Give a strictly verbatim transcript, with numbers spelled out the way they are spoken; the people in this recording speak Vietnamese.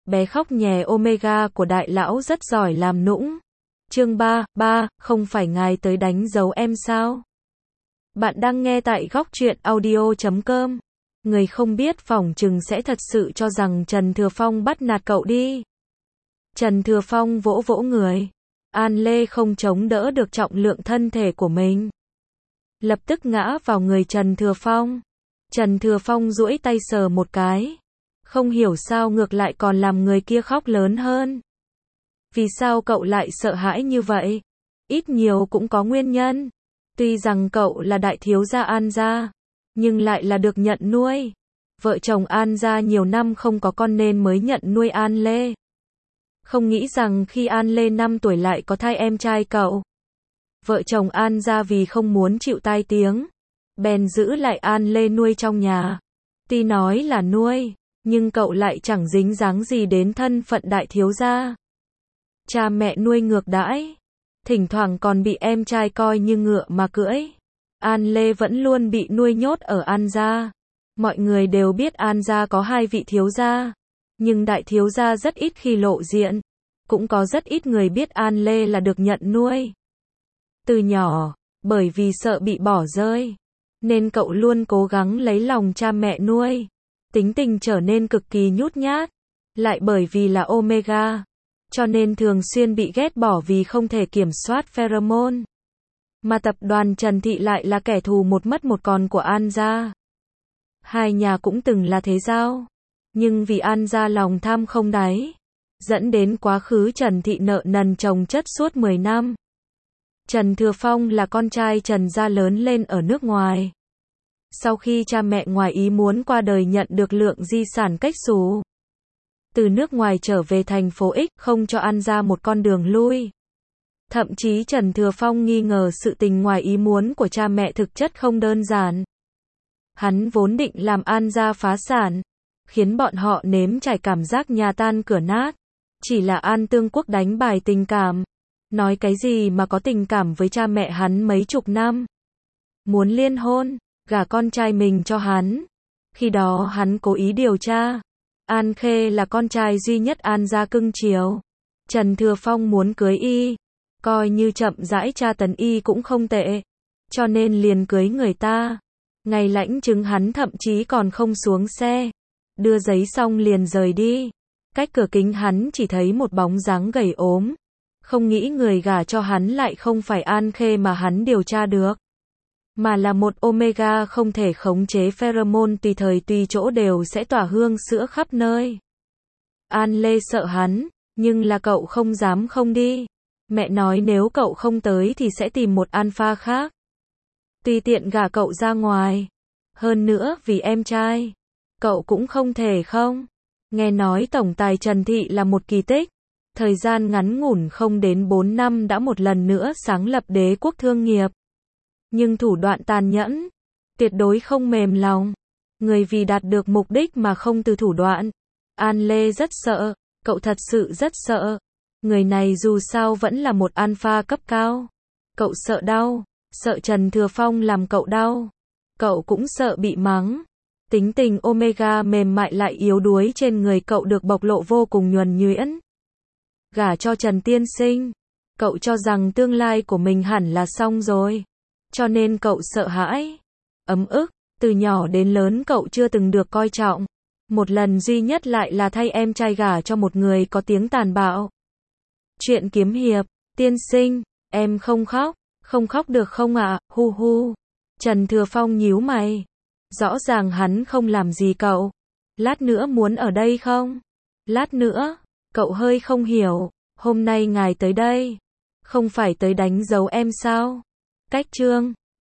bé khóc nhè Omega của đại lão rất giỏi làm nũng. Chương ba, ba, không phải ngài tới đánh dấu em sao? Bạn đang nghe tại góc truyện audio chấm com. Người không biết phỏng chừng sẽ thật sự cho rằng Trần Thừa Phong bắt nạt cậu đi. Trần Thừa Phong vỗ vỗ người. An Lê không chống đỡ được trọng lượng thân thể của mình. Lập tức ngã vào người Trần Thừa Phong. Trần Thừa Phong duỗi tay sờ một cái. Không hiểu sao ngược lại còn làm người kia khóc lớn hơn. Vì sao cậu lại sợ hãi như vậy? Ít nhiều cũng có nguyên nhân. Tuy rằng cậu là đại thiếu gia An gia, nhưng lại là được nhận nuôi. Vợ chồng An gia nhiều năm không có con nên mới nhận nuôi An Lê. Không nghĩ rằng khi An Lê năm tuổi lại có thai em trai cậu. Vợ chồng An gia vì không muốn chịu tai tiếng, bèn giữ lại An Lê nuôi trong nhà. Tuy nói là nuôi, nhưng cậu lại chẳng dính dáng gì đến thân phận đại thiếu gia. Cha mẹ nuôi ngược đãi, thỉnh thoảng còn bị em trai coi như ngựa mà cưỡi. An Lê vẫn luôn bị nuôi nhốt ở An gia. Mọi người đều biết An gia có hai vị thiếu gia, nhưng đại thiếu gia rất ít khi lộ diện. Cũng có rất ít người biết An Lê là được nhận nuôi. Từ nhỏ, bởi vì sợ bị bỏ rơi, nên cậu luôn cố gắng lấy lòng cha mẹ nuôi. Tính tình trở nên cực kỳ nhút nhát. Lại bởi vì là Omega, cho nên thường xuyên bị ghét bỏ vì không thể kiểm soát pheromone. Mà tập đoàn Trần Thị lại là kẻ thù một mất một còn của An gia. Hai nhà cũng từng là thế giao, nhưng vì An gia lòng tham không đáy, dẫn đến quá khứ Trần Thị nợ nần chồng chất suốt mười năm. Trần Thừa Phong là con trai Trần gia lớn lên ở nước ngoài. Sau khi cha mẹ ngoài ý muốn qua đời nhận được lượng di sản cách xù. Từ nước ngoài trở về thành phố X không cho An gia một con đường lui. Thậm chí Trần Thừa Phong nghi ngờ sự tình ngoài ý muốn của cha mẹ thực chất không đơn giản. Hắn vốn định làm An gia phá sản, khiến bọn họ nếm trải cảm giác nhà tan cửa nát. Chỉ là An Tương Quốc đánh bài tình cảm. Nói cái gì mà có tình cảm với cha mẹ hắn mấy chục năm. Muốn liên hôn, gả con trai mình cho hắn. Khi đó hắn cố ý điều tra. An Khê là con trai duy nhất An gia cưng chiều. Trần Thừa Phong muốn cưới y, coi như chậm rãi tra tấn y cũng không tệ. Cho nên liền cưới người ta. Ngày lãnh chứng hắn thậm chí còn không xuống xe. Đưa giấy xong liền rời đi. Cách cửa kính hắn chỉ thấy một bóng dáng gầy ốm. Không nghĩ người gả cho hắn lại không phải An Khê mà hắn điều tra được, mà là một Omega không thể khống chế pheromone tùy thời tùy chỗ đều sẽ tỏa hương sữa khắp nơi. An Lê sợ hắn, nhưng là cậu không dám không đi. Mẹ nói nếu cậu không tới thì sẽ tìm một alpha khác. Tùy tiện gả cậu ra ngoài. Hơn nữa vì em trai, cậu cũng không thể không. Nghe nói tổng tài Trần Thị là một kỳ tích. Thời gian ngắn ngủn không đến bốn năm đã một lần nữa sáng lập đế quốc thương nghiệp. Nhưng thủ đoạn tàn nhẫn, tuyệt đối không mềm lòng. Người vì đạt được mục đích mà không từ thủ đoạn. An Lê rất sợ, cậu thật sự rất sợ. Người này dù sao vẫn là một alpha cấp cao. Cậu sợ đau, sợ Trần Thừa Phong làm cậu đau. Cậu cũng sợ bị mắng. Tính tình Omega mềm mại lại yếu đuối trên người cậu được bộc lộ vô cùng nhuần nhuyễn. Gả cho Trần tiên sinh, cậu cho rằng tương lai của mình hẳn là xong rồi. Cho nên cậu sợ hãi, ấm ức, từ nhỏ đến lớn cậu chưa từng được coi trọng. Một lần duy nhất lại là thay em trai gả cho một người có tiếng tàn bạo. Chuyện kiếm hiệp, tiên sinh, em không khóc, không khóc được không ạ, à? Hu hu. Trần Thừa Phong nhíu mày. Rõ ràng hắn không làm gì cậu. Lát nữa muốn ở đây không? Lát nữa, cậu hơi không hiểu, hôm nay ngài tới đây, không phải tới đánh dấu em sao? Cách chương